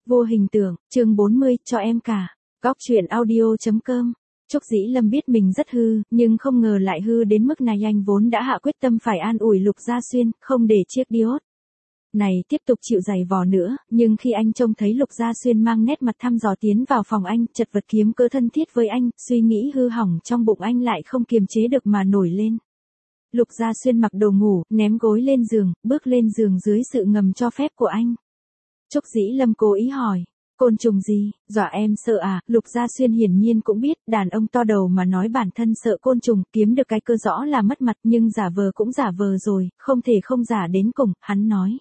Vô hình tượng, chương 40, cho em cả. Góc truyện audio.com. Trúc Dĩ Lâm biết mình rất hư, nhưng không ngờ lại hư đến mức này. Anh vốn đã hạ quyết tâm phải an ủi Lục Gia Xuyên, không để chiếc diode này tiếp tục chịu giày vò nữa, nhưng khi anh trông thấy Lục Gia Xuyên mang nét mặt thăm dò tiến vào phòng anh, chật vật kiếm cớ thân thiết với anh, suy nghĩ hư hỏng trong bụng anh lại không kiềm chế được mà nổi lên. Lục Gia Xuyên mặc đồ ngủ, ném gối lên giường, bước lên giường dưới sự ngầm cho phép của anh. Trúc Dĩ Lâm cố ý hỏi, côn trùng gì, dọa em sợ à? Lục Gia Xuyên hiển nhiên cũng biết, đàn ông to đầu mà nói bản thân sợ côn trùng, kiếm được cái cơ rõ là mất mặt, nhưng giả vờ cũng giả vờ rồi, không thể không giả đến cùng. Hắn nói,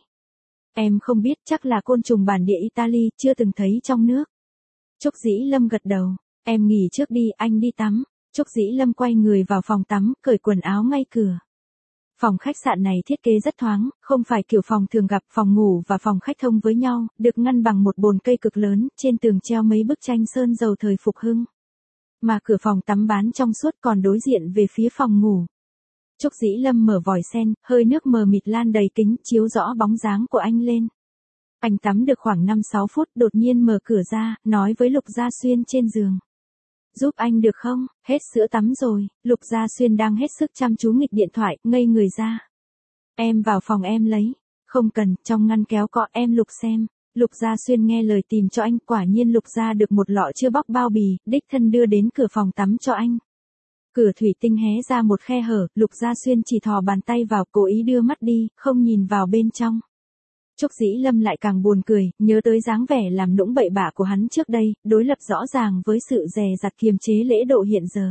em không biết, chắc là côn trùng bản địa Italy, chưa từng thấy trong nước. Trúc Dĩ Lâm gật đầu, em nghỉ trước đi, anh đi tắm. Trúc Dĩ Lâm quay người vào phòng tắm, cởi quần áo ngay cửa. Phòng khách sạn này thiết kế rất thoáng, không phải kiểu phòng thường gặp. Phòng ngủ và phòng khách thông với nhau, được ngăn bằng một bồn cây cực lớn, trên tường treo mấy bức tranh sơn dầu thời phục hưng. Mà cửa phòng tắm bán trong suốt, còn đối diện về phía phòng ngủ. Trúc Dĩ Lâm mở vòi sen, hơi nước mờ mịt lan đầy kính, chiếu rõ bóng dáng của anh lên. Anh tắm được khoảng 5-6 phút, đột nhiên mở cửa ra, nói với Lục Gia Xuyên trên giường. Giúp anh được không? Hết sữa tắm rồi. Lục Gia Xuyên đang hết sức chăm chú nghịch điện thoại, ngây người ra. Em vào phòng em lấy. Không cần, trong ngăn kéo có, em lục xem. Lục Gia Xuyên nghe lời tìm cho anh, quả nhiên lục ra được một lọ chưa bóc bao bì, đích thân đưa đến cửa phòng tắm cho anh. Cửa thủy tinh hé ra một khe hở, Lục Gia Xuyên chỉ thò bàn tay vào, cố ý đưa mắt đi, không nhìn vào bên trong. Trúc Dĩ Lâm lại càng buồn cười, nhớ tới dáng vẻ làm nũng bậy bạ của hắn trước đây, đối lập rõ ràng với sự dè dặt kiềm chế lễ độ hiện giờ.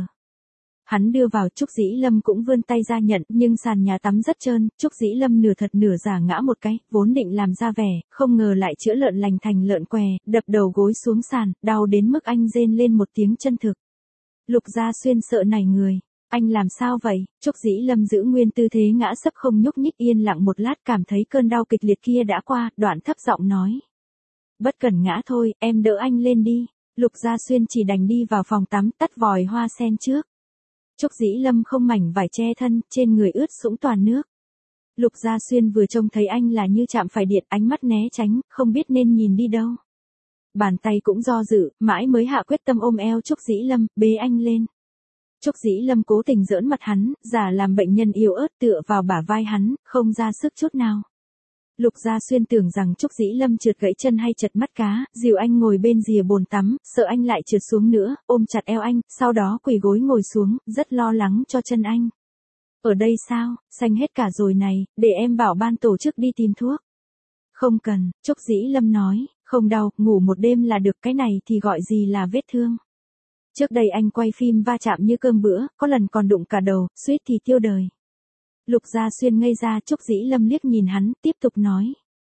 Hắn đưa vào, Trúc Dĩ Lâm cũng vươn tay ra nhận, nhưng sàn nhà tắm rất trơn, Trúc Dĩ Lâm nửa thật nửa giả ngã một cái, vốn định làm ra vẻ, không ngờ lại chữa lợn lành thành lợn què, đập đầu gối xuống sàn, đau đến mức anh rên lên một tiếng chân thực. Lục Gia Xuyên sợ nảy người. Anh làm sao vậy? Trúc Dĩ Lâm giữ nguyên tư thế ngã sấp không nhúc nhích, yên lặng một lát, cảm thấy cơn đau kịch liệt kia đã qua, đoạn thấp giọng nói. Bất cần ngã thôi, em đỡ anh lên đi. Lục Gia Xuyên chỉ đành đi vào phòng tắm, tắt vòi hoa sen trước. Trúc Dĩ Lâm không mảnh vải che thân, trên người ướt sũng toàn nước. Lục Gia Xuyên vừa trông thấy anh là như chạm phải điện, ánh mắt né tránh, không biết nên nhìn đi đâu. Bàn tay cũng do dự, mãi mới hạ quyết tâm ôm eo Trúc Dĩ Lâm, bế anh lên. Trúc Dĩ Lâm cố tình giỡn mặt hắn, giả làm bệnh nhân yếu ớt tựa vào bả vai hắn, không ra sức chút nào. Lục Gia Xuyên tưởng rằng Trúc Dĩ Lâm trượt gãy chân hay chật mắt cá, dìu anh ngồi bên rìa bồn tắm, sợ anh lại trượt xuống nữa, ôm chặt eo anh, sau đó quỳ gối ngồi xuống, rất lo lắng cho chân anh. Ở đây sao, xanh hết cả rồi này, để em bảo ban tổ chức đi tìm thuốc. Không cần, Trúc Dĩ Lâm nói, không đau, ngủ một đêm là được, cái này thì gọi gì là vết thương. Trước đây anh quay phim va chạm như cơm bữa, có lần còn đụng cả đầu, suýt thì tiêu đời. Lục Gia Xuyên ngây ra, Trúc Dĩ Lâm liếc nhìn hắn, tiếp tục nói.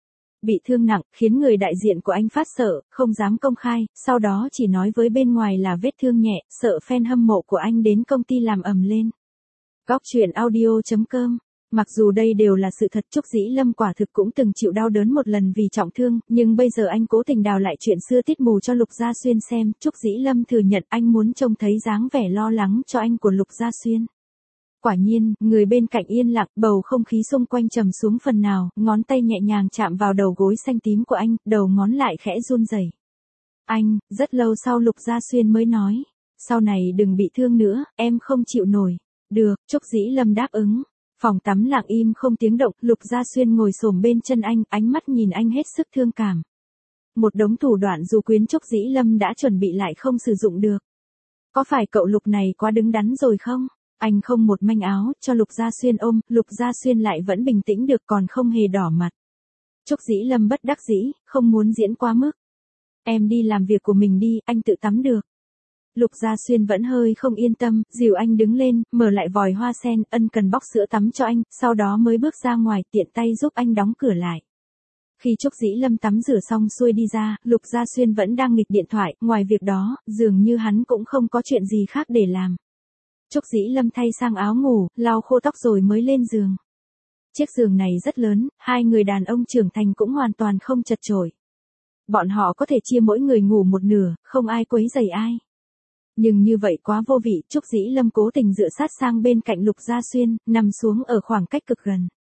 Bị thương nặng, khiến người đại diện của anh phát sợ, không dám công khai, sau đó chỉ nói với bên ngoài là vết thương nhẹ, sợ fan hâm mộ của anh đến công ty làm ầm lên. Góc truyện audio.com. Mặc dù đây đều là sự thật, Trúc Dĩ Lâm quả thực cũng từng chịu đau đớn một lần vì trọng thương, nhưng bây giờ anh cố tình đào lại chuyện xưa tít mù cho Lục Gia Xuyên xem. Trúc Dĩ Lâm thừa nhận anh muốn trông thấy dáng vẻ lo lắng cho anh của Lục Gia Xuyên. Quả nhiên, người bên cạnh yên lặng, bầu không khí xung quanh trầm xuống phần nào, ngón tay nhẹ nhàng chạm vào đầu gối xanh tím của anh, đầu ngón lại khẽ run rẩy. Anh, rất lâu sau Lục Gia Xuyên mới nói, sau này đừng bị thương nữa, em không chịu nổi. Được, Trúc Dĩ Lâm đáp ứng. Phòng tắm lặng im không tiếng động, Lục Gia Xuyên ngồi xổm bên chân anh, ánh mắt nhìn anh hết sức thương cảm. Một đống thủ đoạn dù quyến Trúc Dĩ Lâm đã chuẩn bị lại không sử dụng được. Có phải cậu Lục này quá đứng đắn rồi không? Anh không một manh áo, cho Lục Gia Xuyên ôm, Lục Gia Xuyên lại vẫn bình tĩnh được, còn không hề đỏ mặt. Trúc Dĩ Lâm bất đắc dĩ, không muốn diễn quá mức. Em đi làm việc của mình đi, anh tự tắm được. Lục Gia Xuyên vẫn hơi không yên tâm, dìu anh đứng lên, mở lại vòi hoa sen, ân cần bóc sữa tắm cho anh, sau đó mới bước ra ngoài, tiện tay giúp anh đóng cửa lại. Khi Trúc Dĩ Lâm tắm rửa xong xuôi đi ra, Lục Gia Xuyên vẫn đang nghịch điện thoại, ngoài việc đó, dường như hắn cũng không có chuyện gì khác để làm. Trúc Dĩ Lâm thay sang áo ngủ, lau khô tóc rồi mới lên giường. Chiếc giường này rất lớn, hai người đàn ông trưởng thành cũng hoàn toàn không chật chội. Bọn họ có thể chia mỗi người ngủ một nửa, không ai quấy rầy ai. Nhưng như vậy quá vô vị, Trúc Dĩ Lâm cố tình dựa sát sang bên cạnh Lục Gia Xuyên, nằm xuống ở khoảng cách cực gần.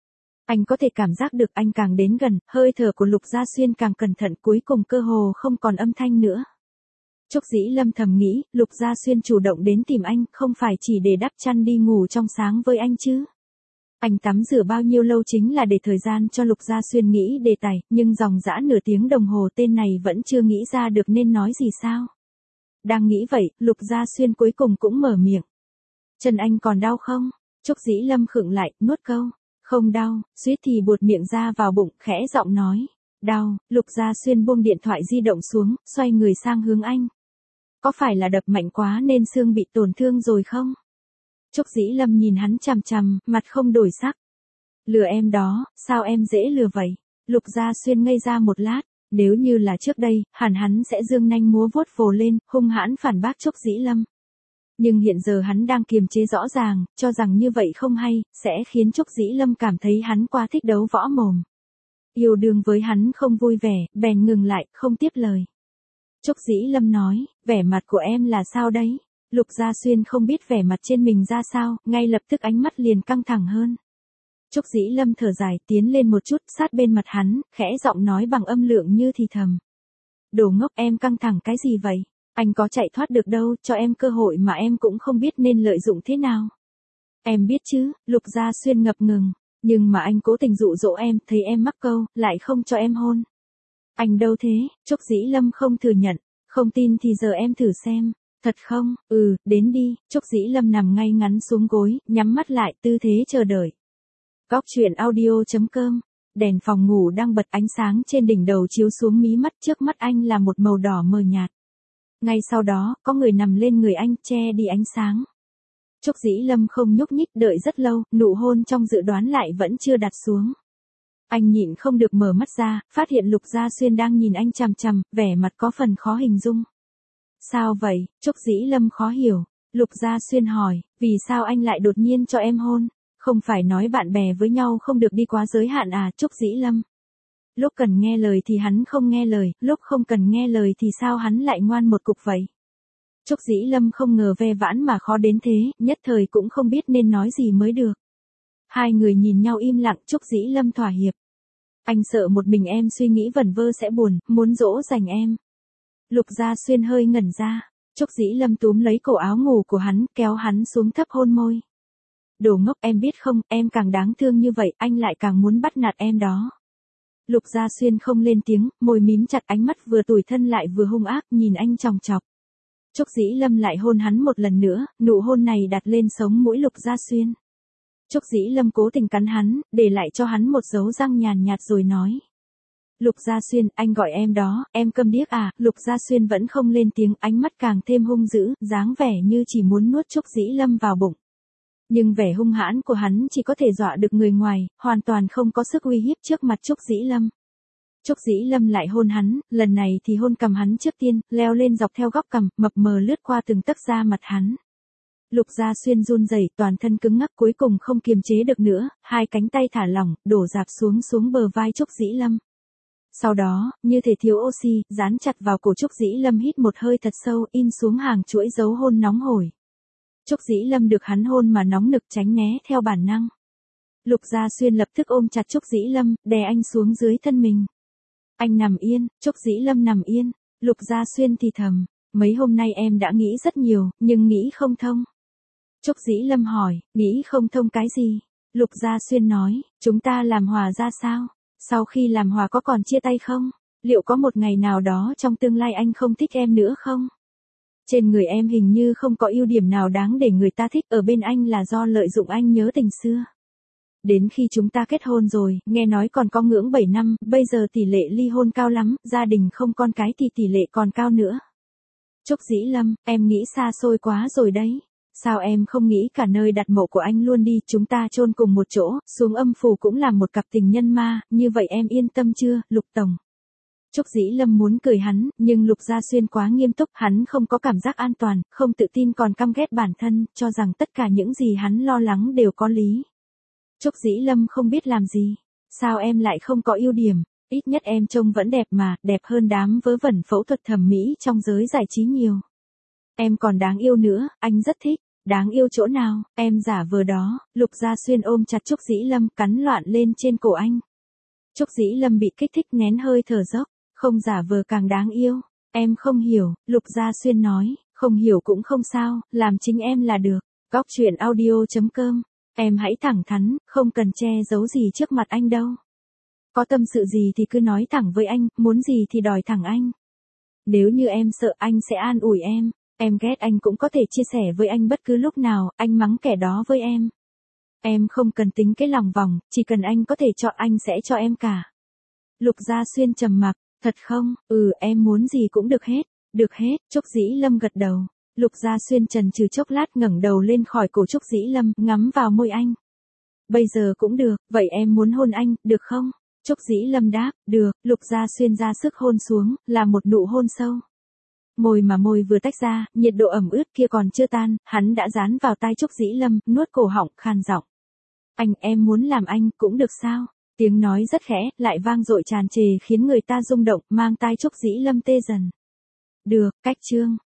Anh có thể cảm giác được anh càng đến gần, hơi thở của Lục Gia Xuyên càng cẩn thận, cuối cùng cơ hồ không còn âm thanh nữa. Trúc Dĩ Lâm thầm nghĩ, Lục Gia Xuyên chủ động đến tìm anh, không phải chỉ để đắp chăn đi ngủ trong sáng với anh chứ. Anh tắm rửa bao nhiêu lâu chính là để thời gian cho Lục Gia Xuyên nghĩ đề tài, nhưng dòng dã nửa tiếng đồng hồ tên này vẫn chưa nghĩ ra được nên nói gì sao. Đang nghĩ vậy, Lục Gia Xuyên cuối cùng cũng mở miệng. Chân anh còn đau không? Trúc Dĩ Lâm khựng lại, nuốt câu. Không đau, suýt thì buột miệng ra vào bụng, khẽ giọng nói. Đau, Lục Gia Xuyên buông điện thoại di động xuống, xoay người sang hướng anh. Có phải là đập mạnh quá nên xương bị tổn thương rồi không? Trúc Dĩ Lâm nhìn hắn chằm chằm, mặt không đổi sắc. Lừa em đó, sao em dễ lừa vậy? Lục Gia Xuyên ngây ra một lát, nếu như là trước đây, hẳn hắn sẽ dương nanh múa vuốt vồ lên, hung hãn phản bác Trúc Dĩ Lâm. Nhưng hiện giờ hắn đang kiềm chế rõ ràng, cho rằng như vậy không hay, sẽ khiến Trúc Dĩ Lâm cảm thấy hắn quá thích đấu võ mồm. Yêu đương với hắn không vui vẻ, bèn ngừng lại, không tiếp lời. Trúc Dĩ Lâm nói, vẻ mặt của em là sao đấy? Lục Gia Xuyên không biết vẻ mặt trên mình ra sao, ngay lập tức ánh mắt liền căng thẳng hơn. Trúc Dĩ Lâm thở dài, tiến lên một chút, sát bên mặt hắn, khẽ giọng nói bằng âm lượng như thì thầm. Đồ ngốc, em căng thẳng cái gì vậy? Anh có chạy thoát được đâu, cho em cơ hội mà em cũng không biết nên lợi dụng thế nào. Em biết chứ, Lục Gia Xuyên ngập ngừng, nhưng mà anh cố tình dụ dỗ em, thấy em mắc câu, lại không cho em hôn. Anh đâu thế? Trúc Dĩ Lâm không thừa nhận, không tin thì giờ em thử xem. Thật không? Đến đi. Trúc Dĩ Lâm nằm ngay ngắn xuống gối, nhắm mắt lại, tư thế chờ đợi. Góc truyện audio.com. Đèn phòng ngủ đang bật, ánh sáng trên đỉnh đầu chiếu xuống mí mắt, trước mắt anh là một màu đỏ mờ nhạt. Ngay sau đó, có người nằm lên người anh, che đi ánh sáng. Trúc Dĩ Lâm không nhúc nhích, đợi rất lâu, nụ hôn trong dự đoán lại vẫn chưa đặt xuống. Anh nhịn không được mở mắt ra, phát hiện Lục Gia Xuyên đang nhìn anh chằm chằm, vẻ mặt có phần khó hình dung. Sao vậy? Trúc Dĩ Lâm khó hiểu. Lục Gia Xuyên hỏi, vì sao anh lại đột nhiên cho em hôn? Không phải nói bạn bè với nhau không được đi quá giới hạn à? Trúc Dĩ Lâm. Lúc cần nghe lời thì hắn không nghe lời, lúc không cần nghe lời thì sao hắn lại ngoan một cục vậy? Trúc Dĩ Lâm không ngờ ve vãn mà khó đến thế, nhất thời cũng không biết nên nói gì mới được. Hai người nhìn nhau im lặng, Trúc Dĩ Lâm thỏa hiệp. Anh sợ một mình em suy nghĩ vẩn vơ sẽ buồn, muốn dỗ dành em. Lục Gia Xuyên hơi ngẩn ra. Trúc Dĩ Lâm túm lấy cổ áo ngủ của hắn, kéo hắn xuống thấp hôn môi. Đồ ngốc, em biết không, em càng đáng thương như vậy, anh lại càng muốn bắt nạt em đó. Lục Gia Xuyên không lên tiếng, môi mím chặt, ánh mắt vừa tủi thân lại vừa hung ác, nhìn anh chòng chọc. Trúc Dĩ Lâm lại hôn hắn một lần nữa, nụ hôn này đặt lên sống mũi Lục Gia Xuyên. Trúc Dĩ Lâm cố tình cắn hắn, để lại cho hắn một dấu răng nhàn nhạt rồi nói. Lục Gia Xuyên, anh gọi em đó, em câm điếc à? Lục Gia Xuyên vẫn không lên tiếng, ánh mắt càng thêm hung dữ, dáng vẻ như chỉ muốn nuốt Trúc Dĩ Lâm vào bụng. Nhưng vẻ hung hãn của hắn chỉ có thể dọa được người ngoài, hoàn toàn không có sức uy hiếp trước mặt Trúc Dĩ Lâm. Trúc Dĩ Lâm lại hôn hắn, lần này thì hôn cằm hắn trước tiên, leo lên dọc theo góc cằm, mập mờ lướt qua từng tấc da mặt hắn. Lục Gia Xuyên run rẩy, toàn thân cứng ngắc, cuối cùng không kiềm chế được nữa, hai cánh tay thả lỏng, đổ dạp xuống bờ vai Trúc Dĩ Lâm. Sau đó, như thể thiếu oxy, dán chặt vào cổ Trúc Dĩ Lâm, hít một hơi thật sâu, in xuống hàng chuỗi dấu hôn nóng hổi. Trúc Dĩ Lâm được hắn hôn mà nóng nực, tránh né theo bản năng. Lục Gia Xuyên lập tức ôm chặt Trúc Dĩ Lâm, đè anh xuống dưới thân mình. Anh nằm yên, Trúc Dĩ Lâm nằm yên. Lục Gia Xuyên thì thầm, mấy hôm nay em đã nghĩ rất nhiều, nhưng nghĩ không thông. Trúc Dĩ Lâm hỏi, nghĩ không thông cái gì? Lục Gia Xuyên nói, chúng ta làm hòa ra sao? Sau khi làm hòa có còn chia tay không? Liệu có một ngày nào đó trong tương lai anh không thích em nữa không? Trên người em hình như không có ưu điểm nào đáng để người ta thích, ở bên anh là do lợi dụng anh nhớ tình xưa. Đến khi chúng ta kết hôn rồi, nghe nói còn có ngưỡng 7 năm, bây giờ tỷ lệ ly hôn cao lắm, gia đình không con cái thì tỷ lệ còn cao nữa. Trúc Dĩ Lâm, em nghĩ xa xôi quá rồi đấy. Sao em không nghĩ cả nơi đặt mộ của anh luôn đi, chúng ta chôn cùng một chỗ, xuống âm phủ cũng là một cặp tình nhân ma, như vậy em yên tâm chưa, Lục Tổng? Trúc Dĩ Lâm muốn cười hắn, nhưng Lục Gia Xuyên quá nghiêm túc, hắn không có cảm giác an toàn, không tự tin còn căm ghét bản thân, cho rằng tất cả những gì hắn lo lắng đều có lý. Trúc Dĩ Lâm không biết làm gì. Sao em lại không có ưu điểm? Ít nhất em trông vẫn đẹp mà, đẹp hơn đám vớ vẩn phẫu thuật thẩm mỹ trong giới giải trí nhiều. Em còn đáng yêu nữa, anh rất thích. Đáng yêu chỗ nào, em giả vờ đó. Lục Gia Xuyên ôm chặt Trúc Dĩ Lâm, cắn loạn lên trên cổ anh. Trúc Dĩ Lâm bị kích thích nén hơi thở dốc. Không giả vờ càng đáng yêu. Em không hiểu, Lục Gia Xuyên nói, không hiểu cũng không sao, làm chính em là được. Góc truyện audio.com. Em hãy thẳng thắn, không cần che giấu gì trước mặt anh đâu. Có tâm sự gì thì cứ nói thẳng với anh, muốn gì thì đòi thẳng anh. Nếu như em sợ anh sẽ an ủi em ghét anh cũng có thể chia sẻ với anh bất cứ lúc nào, anh mắng kẻ đó với em. Em không cần tính cái lòng vòng, chỉ cần anh có thể chọn anh sẽ cho em cả. Lục Gia Xuyên trầm mặc, thật không, em muốn gì cũng được hết, Trúc Dĩ Lâm gật đầu. Lục Gia Xuyên chần chừ chốc lát ngẩng đầu lên khỏi cổ Trúc Dĩ Lâm, ngắm vào môi anh. Bây giờ cũng được, vậy em muốn hôn anh, được không? Trúc Dĩ Lâm đáp, được. Lục Gia Xuyên ra sức hôn xuống, là một nụ hôn sâu. Môi mà môi vừa tách ra, nhiệt độ ẩm ướt kia còn chưa tan, hắn đã dán vào tai Trúc Dĩ Lâm, nuốt cổ họng, khan giọng. Em muốn làm anh, cũng được sao? Tiếng nói rất khẽ, lại vang dội tràn trề khiến người ta rung động, mang tai Trúc Dĩ Lâm tê dần. Được, cách chương.